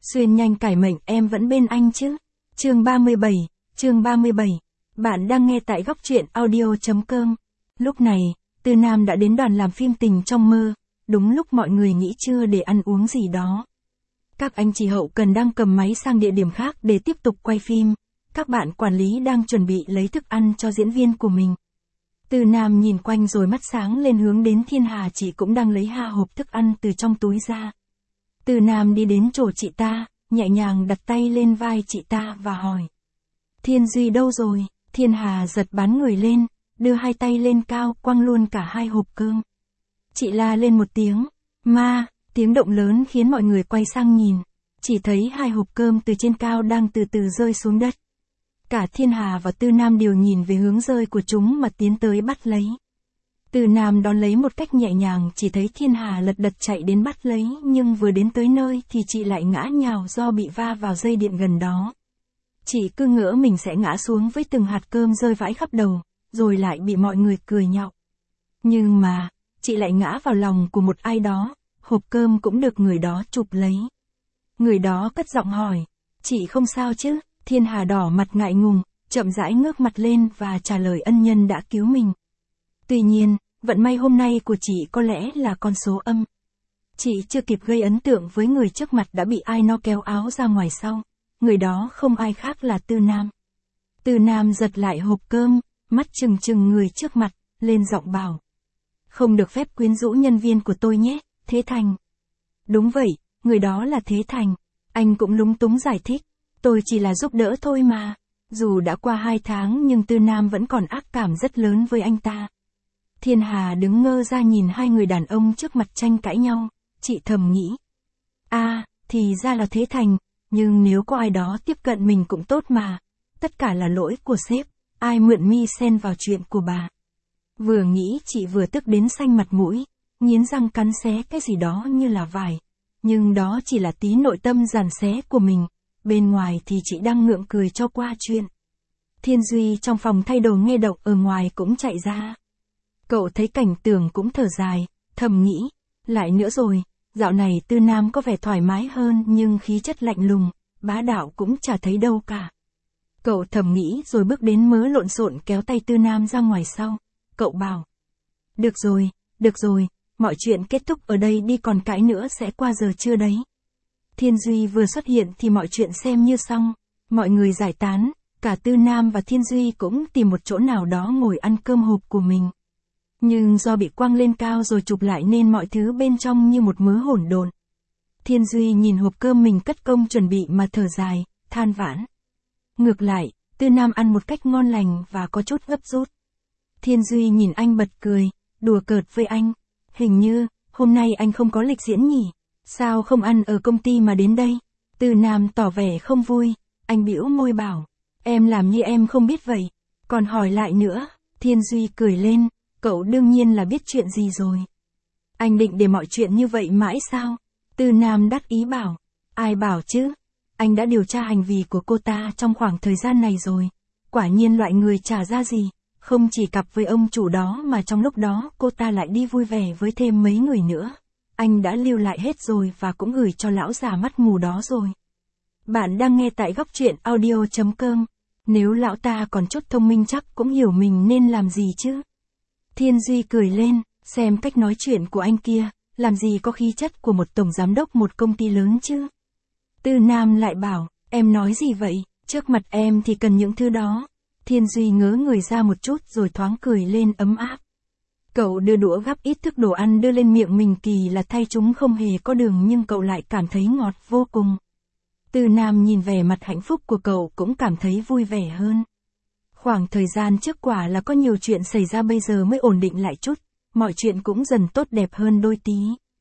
Xuyên nhanh cải mệnh, em vẫn bên anh chứ. Chương 37, chương 37. Bạn đang nghe tại góc truyện audio.com. Lúc này, Tư Nam đã đến đoàn làm phim Tình Trong Mơ, đúng lúc mọi người nghỉ trưa để ăn uống gì đó. Các anh chị hậu cần đang cầm máy sang địa điểm khác để tiếp tục quay phim. Các bạn quản lý đang chuẩn bị lấy thức ăn cho diễn viên của mình. Tư Nam nhìn quanh rồi mắt sáng lên hướng đến Thiên Hà, chị cũng đang lấy hộp thức ăn từ trong túi ra. Tư Nam đi đến chỗ chị ta, nhẹ nhàng đặt tay lên vai chị ta và hỏi. Thiên Duy đâu rồi? Thiên Hà giật bắn người lên, đưa hai tay lên cao, quăng luôn cả hai hộp cơm. Chị la lên một tiếng, ma, tiếng động lớn khiến mọi người quay sang nhìn. Chỉ thấy hai hộp cơm từ trên cao đang từ từ rơi xuống đất. Cả Thiên Hà và Tư Nam đều nhìn về hướng rơi của chúng mà tiến tới bắt lấy. Tư Nam đón lấy một cách nhẹ nhàng, chỉ thấy Thiên Hà lật đật chạy đến bắt lấy, nhưng vừa đến tới nơi thì chị lại ngã nhào do bị va vào dây điện gần đó. Chị cứ ngỡ mình sẽ ngã xuống với từng hạt cơm rơi vãi khắp đầu, rồi lại bị mọi người cười nhạo. Nhưng mà, chị lại ngã vào lòng của một ai đó, hộp cơm cũng được người đó chụp lấy. Người đó cất giọng hỏi, chị không sao chứ? Thiên Hà đỏ mặt ngại ngùng, chậm rãi ngước mặt lên và trả lời ân nhân đã cứu mình. Tuy nhiên, vận may hôm nay của chị có lẽ là con số âm. Chị chưa kịp gây ấn tượng với người trước mặt đã bị ai nó kéo áo ra ngoài sau. Người đó không ai khác là Tư Nam. Tư Nam giật lại hộp cơm, mắt trừng trừng người trước mặt, lên giọng bảo. Không được phép quyến rũ nhân viên của tôi nhé, Thế Thành. Đúng vậy, người đó là Thế Thành. Anh cũng lúng túng giải thích. Tôi chỉ là giúp đỡ thôi mà. Dù đã qua 2 tháng nhưng Tư Nam vẫn còn ác cảm rất lớn với anh ta. Thiên Hà đứng ngơ ra nhìn hai người đàn ông trước mặt tranh cãi nhau. Chị thầm nghĩ. Thì ra là Thế Thành. Nhưng nếu có ai đó tiếp cận mình cũng tốt mà. Tất cả là lỗi của sếp. Ai mượn mi xen vào chuyện của bà. Vừa nghĩ chị vừa tức đến xanh mặt mũi. Nghiến răng cắn xé cái gì đó như là vải. Nhưng đó chỉ là tí nội tâm giàn xé của mình. Bên ngoài thì chị đang ngượng cười cho qua chuyện. Thiên Duy trong phòng thay đồ nghe động ở ngoài cũng chạy ra. Cậu thấy cảnh tượng cũng thở dài, thầm nghĩ. Lại nữa rồi, dạo này Tư Nam có vẻ thoải mái hơn nhưng khí chất lạnh lùng, bá đạo cũng chả thấy đâu cả. Cậu thầm nghĩ rồi bước đến mớ lộn xộn kéo tay Tư Nam ra ngoài sau. Cậu bảo. Được rồi, mọi chuyện kết thúc ở đây đi, còn cãi nữa sẽ qua giờ trưa đấy. Thiên Duy vừa xuất hiện thì mọi chuyện xem như xong. Mọi người giải tán, cả Tư Nam và Thiên Duy cũng tìm một chỗ nào đó ngồi ăn cơm hộp của mình. Nhưng do bị quăng lên cao rồi chụp lại nên mọi thứ bên trong như một mớ hỗn độn. Thiên Duy nhìn hộp cơm mình cất công chuẩn bị mà thở dài, than vãn. Ngược lại, Tư Nam ăn một cách ngon lành và có chút gấp rút. Thiên Duy nhìn anh bật cười, đùa cợt với anh. Hình như, hôm nay anh không có lịch diễn nhỉ? Sao không ăn ở công ty mà đến đây? Tư Nam tỏ vẻ không vui, anh bĩu môi bảo. Em làm như em không biết vậy. Còn hỏi lại nữa, Thiên Duy cười lên, cậu đương nhiên là biết chuyện gì rồi. Anh định để mọi chuyện như vậy mãi sao? Tư Nam đắc ý bảo. Ai bảo chứ? Anh đã điều tra hành vi của cô ta trong khoảng thời gian này rồi. Quả nhiên loại người chả ra gì. Không chỉ cặp với ông chủ đó mà trong lúc đó cô ta lại đi vui vẻ với thêm mấy người nữa. Anh đã lưu lại hết rồi và cũng gửi cho lão già mắt mù đó rồi. Bạn đang nghe tại góc truyện audio.com. Nếu lão ta còn chút thông minh chắc cũng hiểu mình nên làm gì chứ. Thiên Duy cười lên, xem cách nói chuyện của anh kia, làm gì có khí chất của một tổng giám đốc một công ty lớn chứ. Tư Nam lại bảo, em nói gì vậy, trước mặt em thì cần những thứ đó. Thiên Duy ngớ người ra một chút rồi thoáng cười lên ấm áp. Cậu đưa đũa gắp ít thức đồ ăn đưa lên miệng mình, kỳ là thay chúng không hề có đường nhưng cậu lại cảm thấy ngọt vô cùng. Tư Nam nhìn vẻ mặt hạnh phúc của cậu cũng cảm thấy vui vẻ hơn. Khoảng thời gian trước quả là có nhiều chuyện xảy ra, bây giờ mới ổn định lại chút, mọi chuyện cũng dần tốt đẹp hơn đôi tí.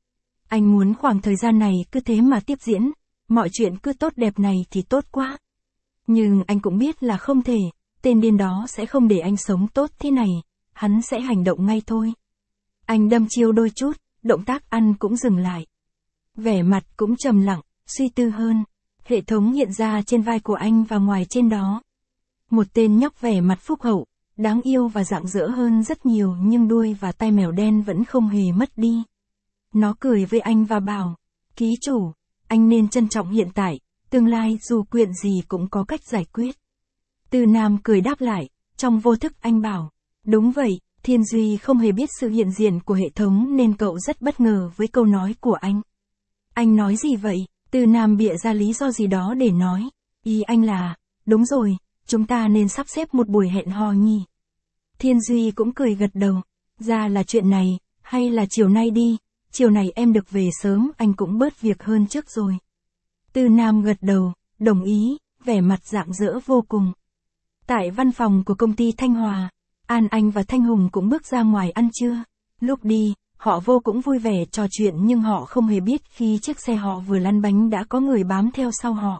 Anh muốn khoảng thời gian này cứ thế mà tiếp diễn, mọi chuyện cứ tốt đẹp này thì tốt quá. Nhưng anh cũng biết là không thể, tên điên đó sẽ không để anh sống tốt thế này, hắn sẽ hành động ngay thôi. Anh đâm chiêu đôi chút, động tác ăn cũng dừng lại. Vẻ mặt cũng trầm lặng, suy tư hơn. Hệ thống hiện ra trên vai của anh và ngoài trên đó. Một tên nhóc vẻ mặt phúc hậu, đáng yêu và rạng rỡ hơn rất nhiều, nhưng đuôi và tai mèo đen vẫn không hề mất đi. Nó cười với anh và bảo, ký chủ, anh nên trân trọng hiện tại, tương lai dù chuyện gì cũng có cách giải quyết. Từ Nam cười đáp lại, trong vô thức anh bảo, đúng vậy, Thiên Duy không hề biết sự hiện diện của hệ thống nên cậu rất bất ngờ với câu nói của anh. Anh nói gì vậy? Từ Nam bịa ra lý do gì đó để nói. Ý anh là, đúng rồi, chúng ta nên sắp xếp một buổi hẹn hò nhỉ. Thiên Duy cũng cười gật đầu, ra là chuyện này, hay là chiều nay đi, chiều này em được về sớm anh cũng bớt việc hơn trước rồi. Từ Nam gật đầu, đồng ý, vẻ mặt rạng rỡ vô cùng. Tại văn phòng của công ty Thanh Hòa, An Anh và Thanh Hùng cũng bước ra ngoài ăn trưa. Lúc đi, họ vô cũng vui vẻ trò chuyện nhưng họ không hề biết khi chiếc xe họ vừa lăn bánh đã có người bám theo sau họ.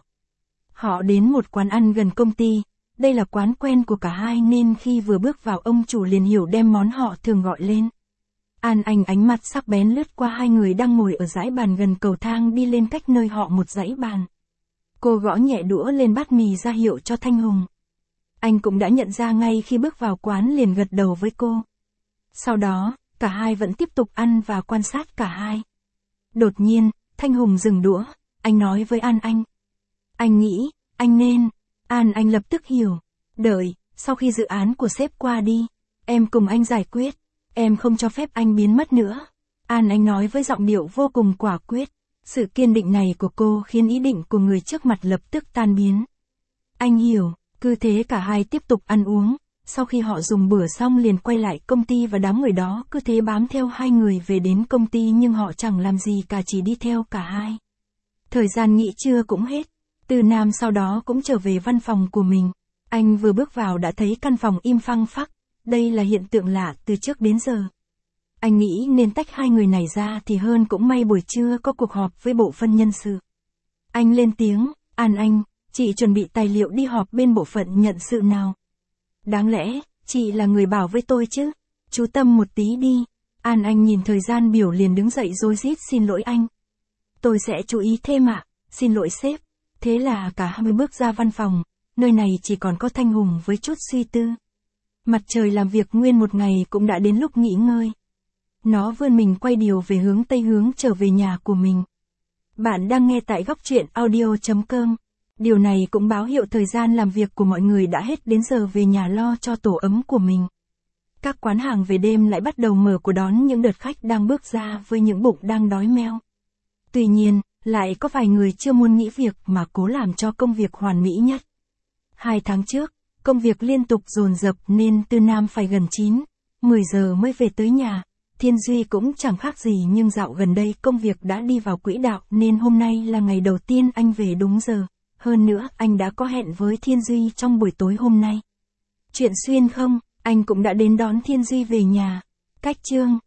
Họ đến một quán ăn gần công ty, đây là quán quen của cả hai nên khi vừa bước vào ông chủ liền hiểu đem món họ thường gọi lên. An Anh ánh mặt sắc bén lướt qua hai người đang ngồi ở dãy bàn gần cầu thang đi lên cách nơi họ một dãy bàn. Cô gõ nhẹ đũa lên bát mì ra hiệu cho Thanh Hùng. Anh cũng đã nhận ra ngay khi bước vào quán liền gật đầu với cô. Sau đó, cả hai vẫn tiếp tục ăn và quan sát cả hai. Đột nhiên, Thanh Hùng dừng đũa, anh nói với An Anh. Anh nghĩ, anh nên. An Anh lập tức hiểu. Đợi, sau khi dự án của sếp qua đi, em cùng anh giải quyết. Em không cho phép anh biến mất nữa. An Anh nói với giọng điệu vô cùng quả quyết. Sự kiên định này của cô khiến ý định của người trước mặt lập tức tan biến. Anh hiểu, cứ thế cả hai tiếp tục ăn uống. Sau khi họ dùng bữa xong liền quay lại công ty và đám người đó cứ thế bám theo hai người về đến công ty nhưng họ chẳng làm gì cả chỉ đi theo cả hai. Thời gian nghỉ trưa cũng hết. Từ Nam sau đó cũng trở về văn phòng của mình. Anh vừa bước vào đã thấy căn phòng im phăng phắc. Đây là hiện tượng lạ từ trước đến giờ. Anh nghĩ nên tách hai người này ra thì hơn cũng may buổi trưa có cuộc họp với bộ phận nhân sự. Anh lên tiếng, An Anh, chị chuẩn bị tài liệu đi họp bên bộ phận nhân sự nào. Đáng lẽ, chị là người bảo với tôi chứ. Chú tâm một tí đi. An Anh nhìn thời gian biểu liền đứng dậy rối rít xin lỗi anh. Tôi sẽ chú ý thêm ạ, xin lỗi sếp. Thế là cả hai bước ra văn phòng, nơi này chỉ còn có Thanh Hùng với chút suy tư. Mặt trời làm việc nguyên một ngày cũng đã đến lúc nghỉ ngơi. Nó vươn mình quay điều về hướng tây hướng trở về nhà của mình. Bạn đang nghe tại góc truyện audio.com. Điều này cũng báo hiệu thời gian làm việc của mọi người đã hết đến giờ về nhà lo cho tổ ấm của mình. Các quán hàng về đêm lại bắt đầu mở cửa đón những đợt khách đang bước ra với những bụng đang đói meo. Tuy nhiên, lại có vài người chưa muốn nghỉ việc mà cố làm cho công việc hoàn mỹ nhất. 2 tháng trước, công việc liên tục dồn dập nên Tư Nam phải gần 9-10 giờ mới về tới nhà. Thiên Duy cũng chẳng khác gì nhưng dạo gần đây công việc đã đi vào quỹ đạo nên hôm nay là ngày đầu tiên anh về đúng giờ. Hơn nữa anh đã có hẹn với Thiên Duy trong buổi tối hôm nay. Chuyện xuyên không, anh cũng đã đến đón Thiên Duy về nhà. Cách chương